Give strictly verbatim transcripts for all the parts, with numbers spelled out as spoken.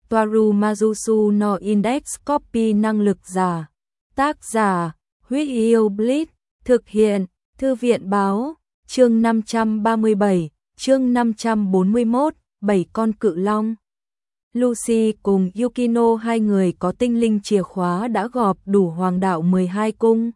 Toaru Majusu no Index Copy năng lực giả. Tác giả, Huyết Yêu Blitz, thực hiện, Thư viện báo, chương năm trăm ba mươi bảy, chương năm trăm bốn mươi mốt, bảy con cự long. Lucy cùng Yukino hai người có tinh linh chìa khóa đã gọp đủ hoàng đạo mười hai cung.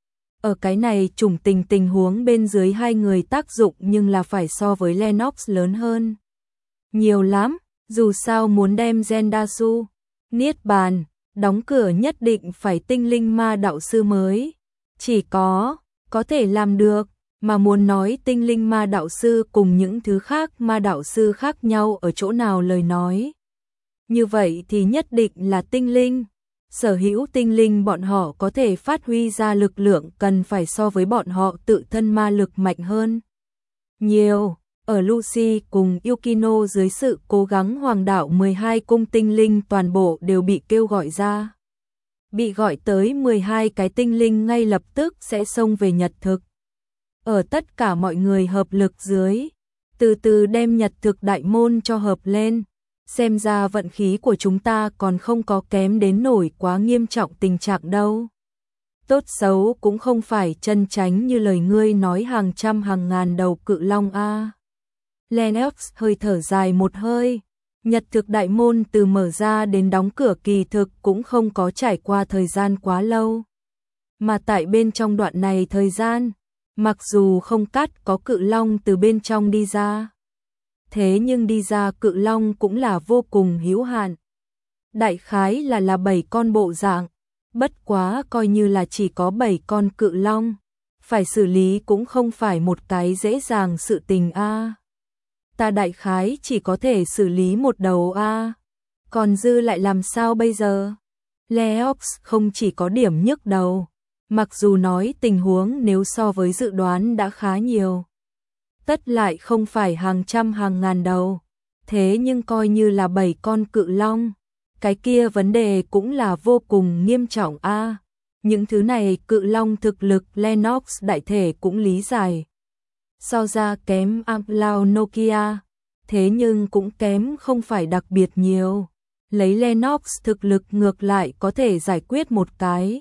Ở cái này chủng tình tình huống bên dưới hai người tác dụng nhưng là phải so với Lennox lớn hơn. Nhiều lắm, dù sao muốn đem Zendasu, Niết Bàn, đóng cửa nhất định phải tinh linh ma đạo sư mới. Chỉ có, có thể làm được, mà muốn nói tinh linh ma đạo sư cùng những thứ khác ma đạo sư khác nhau ở chỗ nào lời nói. Như vậy thì nhất định là tinh linh. Sở hữu tinh linh bọn họ có thể phát huy ra lực lượng cần phải so với bọn họ tự thân ma lực mạnh hơn. Nhiều, ở Lucy cùng Yukino dưới sự cố gắng hoàng đạo mười hai cung tinh linh toàn bộ đều bị kêu gọi ra. Bị gọi tới mười hai cái tinh linh ngay lập tức sẽ xông về nhật thực. Ở tất cả mọi người hợp lực dưới, từ từ đem nhật thực đại môn cho hợp lên. Xem ra vận khí của chúng ta còn không có kém đến nổi quá nghiêm trọng tình trạng đâu. Tốt xấu cũng không phải chân chánh như lời ngươi nói hàng trăm hàng ngàn đầu cự long a. Lennox hơi thở dài một hơi. Nhật thực đại môn từ mở ra đến đóng cửa kỳ thực cũng không có trải qua thời gian quá lâu. Mà tại bên trong đoạn này thời gian, mặc dù không cắt có cự long từ bên trong đi ra. Thế nhưng đi ra cự long cũng là vô cùng hữu hạn. Đại khái là là bảy con bộ dạng, bất quá coi như là chỉ có bảy con cự long, phải xử lý cũng không phải một cái dễ dàng sự tình a. Ta đại khái chỉ có thể xử lý một đầu a, còn dư lại làm sao bây giờ? Leox không chỉ có điểm nhức đầu, mặc dù nói tình huống nếu so với dự đoán đã khá nhiều. Tất lại không phải hàng trăm hàng ngàn đầu, thế nhưng coi như là bảy con cự long, cái kia vấn đề cũng là vô cùng nghiêm trọng a. À, những thứ này cự long thực lực Lennox đại thể cũng lý giải. So ra kém Outlaw Nokia, thế nhưng cũng kém không phải đặc biệt nhiều. Lấy Lennox thực lực ngược lại có thể giải quyết một cái.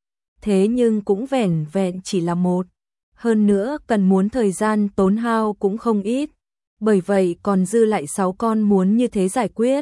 Thế nhưng cũng vẻn vẹn chỉ là một. Hơn nữa cần muốn thời gian tốn hao cũng không ít, bởi vậy còn dư lại sáu con muốn như thế giải quyết.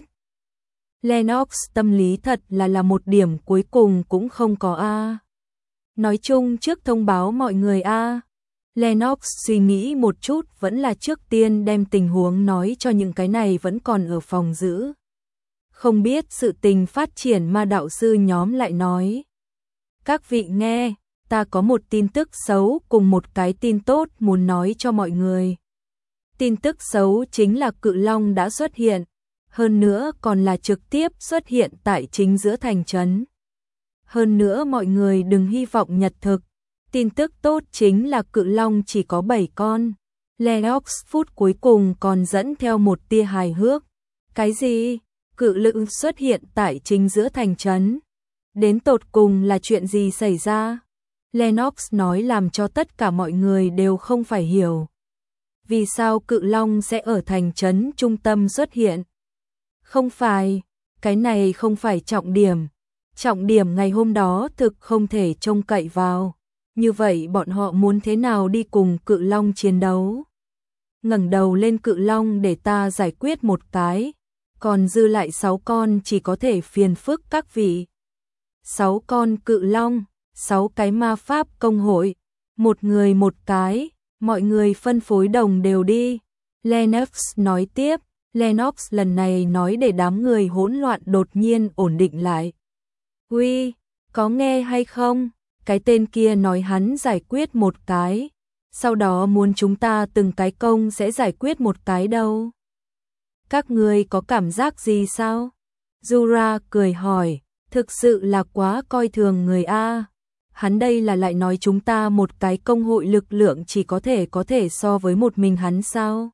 Lennox tâm lý thật là là một điểm cuối cùng cũng không có a. Nói chung trước thông báo mọi người a. Lennox suy nghĩ một chút vẫn là trước tiên đem tình huống nói cho những cái này vẫn còn ở phòng giữ. Không biết sự tình phát triển ma đạo sư nhóm lại nói. Các vị nghe. Ta có một tin tức xấu cùng một cái tin tốt muốn nói cho mọi người. Tin tức xấu chính là cự long đã xuất hiện, hơn nữa còn là trực tiếp xuất hiện tại chính giữa thành trấn. Hơn nữa mọi người đừng hy vọng nhật thực. Tin tức tốt chính là cự long chỉ có bảy con. Lennox phút cuối cùng còn dẫn theo một tia hài hước. Cái gì? Cự long xuất hiện tại chính giữa thành trấn. Đến tột cùng là chuyện gì xảy ra? Lennox nói làm cho tất cả mọi người đều không phải hiểu. Vì sao cự long sẽ ở thành trấn trung tâm xuất hiện? Không phải, cái này không phải trọng điểm. Trọng điểm ngày hôm đó thực không thể trông cậy vào. Như vậy bọn họ muốn thế nào đi cùng cự long chiến đấu? Ngẩng đầu lên cự long để ta giải quyết một cái. Còn dư lại sáu con chỉ có thể phiền phức các vị. Sáu con cự long. Sáu cái ma pháp công hội, một người một cái, mọi người phân phối đồng đều đi. Lennox nói tiếp, Lennox lần này nói để đám người hỗn loạn đột nhiên ổn định lại. Uy, có nghe hay không? Cái tên kia nói hắn giải quyết một cái, sau đó muốn chúng ta từng cái công sẽ giải quyết một cái đâu. Các người có cảm giác gì sao? Jura cười hỏi, thực sự là quá coi thường người A. Hắn đây là lại nói chúng ta một cái công hội lực lượng chỉ có thể có thể so với một mình hắn sao?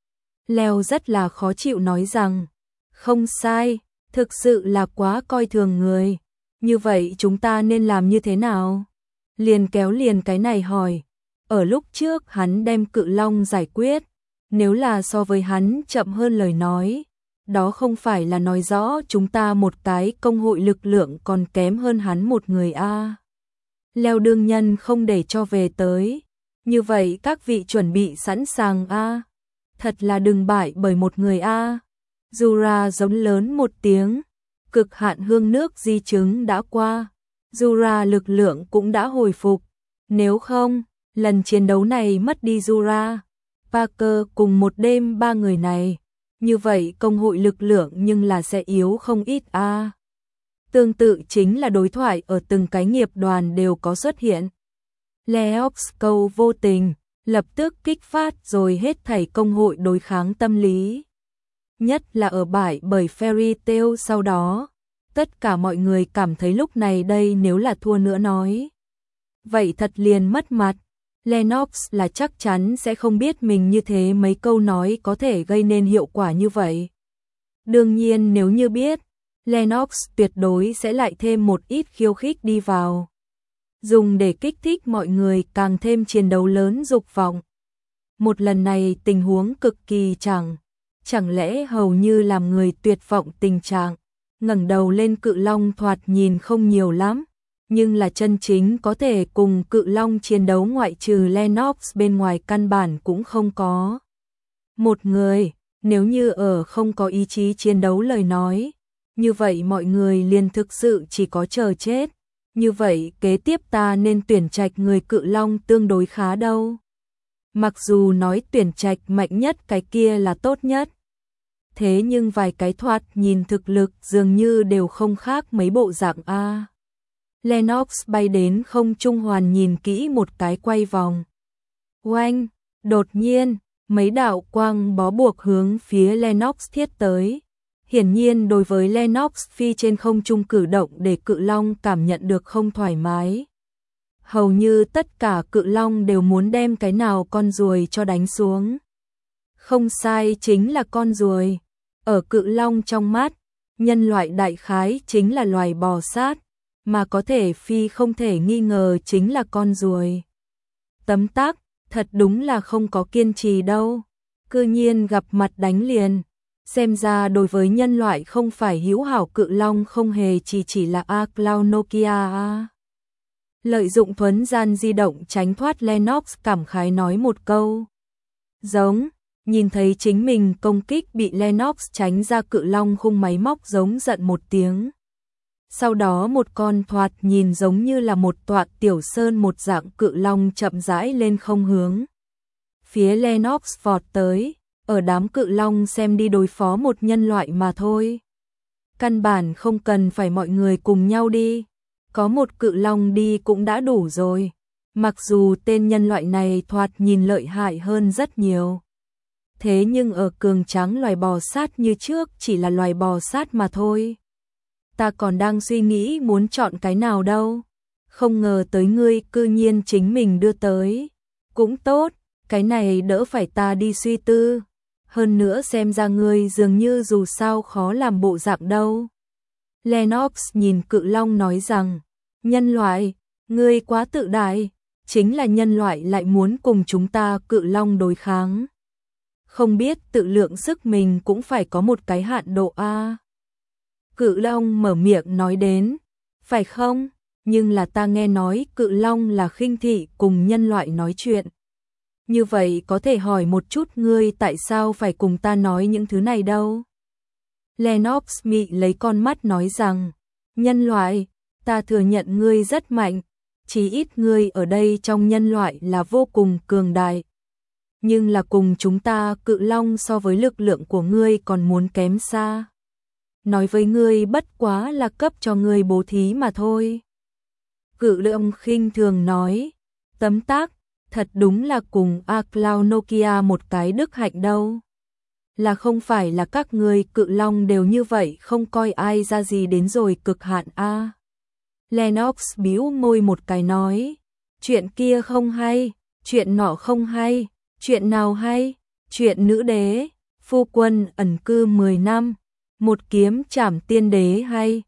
Leo rất là khó chịu nói rằng, không sai, thực sự là quá coi thường người. Như vậy chúng ta nên làm như thế nào? Liền kéo liền cái này hỏi. Ở lúc trước hắn đem cự long giải quyết, nếu là so với hắn chậm hơn lời nói, đó không phải là nói rõ chúng ta một cái công hội lực lượng còn kém hơn hắn một người a. À. Leo đương nhân không để cho về tới. Như vậy các vị chuẩn bị sẵn sàng a. À. Thật là đừng bại bởi một người a. À. Jura giống lớn một tiếng. Cực hạn hương nước di chứng đã qua. Jura lực lượng cũng đã hồi phục. Nếu không, lần chiến đấu này mất đi Jura, Parker cùng một đêm ba người này. Như vậy công hội lực lượng nhưng là sẽ yếu không ít a. À. Tương tự chính là đối thoại ở từng cái nghiệp đoàn đều có xuất hiện. Leox câu vô tình, lập tức kích phát rồi hết thảy công hội đối kháng tâm lý. Nhất là ở bại bởi Fairy Tail sau đó, tất cả mọi người cảm thấy lúc này đây nếu là thua nữa nói. Vậy thật liền mất mặt. Lennox là chắc chắn sẽ không biết mình như thế mấy câu nói có thể gây nên hiệu quả như vậy. Đương nhiên nếu như biết, Lennox tuyệt đối sẽ lại thêm một ít khiêu khích đi vào. Dùng để kích thích mọi người càng thêm chiến đấu lớn dục vọng. Một lần này tình huống cực kỳ chẳng, chẳng lẽ hầu như làm người tuyệt vọng tình trạng. Ngẩng đầu lên cự long thoạt nhìn không nhiều lắm, nhưng là chân chính có thể cùng cự long chiến đấu ngoại trừ Lennox bên ngoài căn bản cũng không có. Một người, nếu như ở không có ý chí chiến đấu lời nói, như vậy mọi người liền thực sự chỉ có chờ chết. Như vậy kế tiếp ta nên tuyển trạch người cự long tương đối khá đâu. Mặc dù nói tuyển trạch mạnh nhất cái kia là tốt nhất. Thế nhưng vài cái thoạt nhìn thực lực dường như đều không khác mấy bộ dạng A. Lennox bay đến không trung hoàn nhìn kỹ một cái quay vòng. Oanh, đột nhiên, mấy đạo quang bó buộc hướng phía Lennox thiết tới. Hiển nhiên đối với Lennox phi trên không trung cử động để cự long cảm nhận được không thoải mái. Hầu như tất cả cự long đều muốn đem cái nào con ruồi cho đánh xuống. Không sai chính là con ruồi. Ở cự long trong mắt, nhân loại đại khái chính là loài bò sát, mà có thể phi không thể nghi ngờ chính là con ruồi. Tấm tắc, thật đúng là không có kiên trì đâu. Cư nhiên gặp mặt đánh liền. Xem ra đối với nhân loại không phải hữu hảo cự long không hề chỉ chỉ là A Cloud Nokia A. Lợi dụng thuấn gian di động tránh thoát Lennox cảm khái nói một câu. Giống, nhìn thấy chính mình công kích bị Lennox tránh ra cự long khung máy móc giống giận một tiếng. Sau đó một con thoạt nhìn giống như là một tọa tiểu sơn một dạng cự long chậm rãi lên không hướng. Phía Lennox vọt tới. Ở đám cự long xem đi đối phó một nhân loại mà thôi. Căn bản không cần phải mọi người cùng nhau đi. Có một cự long đi cũng đã đủ rồi. Mặc dù tên nhân loại này thoạt nhìn lợi hại hơn rất nhiều. Thế nhưng ở cường tráng loài bò sát như trước chỉ là loài bò sát mà thôi. Ta còn đang suy nghĩ muốn chọn cái nào đâu. Không ngờ tới ngươi cư nhiên chính mình đưa tới. Cũng tốt, cái này đỡ phải ta đi suy tư. Hơn nữa xem ra ngươi dường như dù sao khó làm bộ dạng đâu. Lennox nhìn cự long nói rằng, nhân loại, ngươi quá tự đại, chính là nhân loại lại muốn cùng chúng ta cự long đối kháng. Không biết tự lượng sức mình cũng phải có một cái hạn độ A. Cự long mở miệng nói đến, phải không? Nhưng là ta nghe nói cự long là khinh thị cùng nhân loại nói chuyện. Như vậy có thể hỏi một chút ngươi tại sao phải cùng ta nói những thứ này đâu? Lennox mị lấy con mắt nói rằng, nhân loại, ta thừa nhận ngươi rất mạnh, chí ít ngươi ở đây trong nhân loại là vô cùng cường đại. Nhưng là cùng chúng ta cự long so với lực lượng của ngươi còn muốn kém xa. Nói với ngươi bất quá là cấp cho ngươi bố thí mà thôi. Cự long khinh thường nói, tấm tắc. Thật đúng là cùng A Cloud Nokia một cái đức hạnh đâu. Là không phải là các người cự long đều như vậy không coi ai ra gì đến rồi cực hạn A. Lennox bĩu môi một cái nói. Chuyện kia không hay, chuyện nọ không hay, chuyện nào hay, chuyện nữ đế, phu quân ẩn cư mười năm, một kiếm trảm tiên đế hay,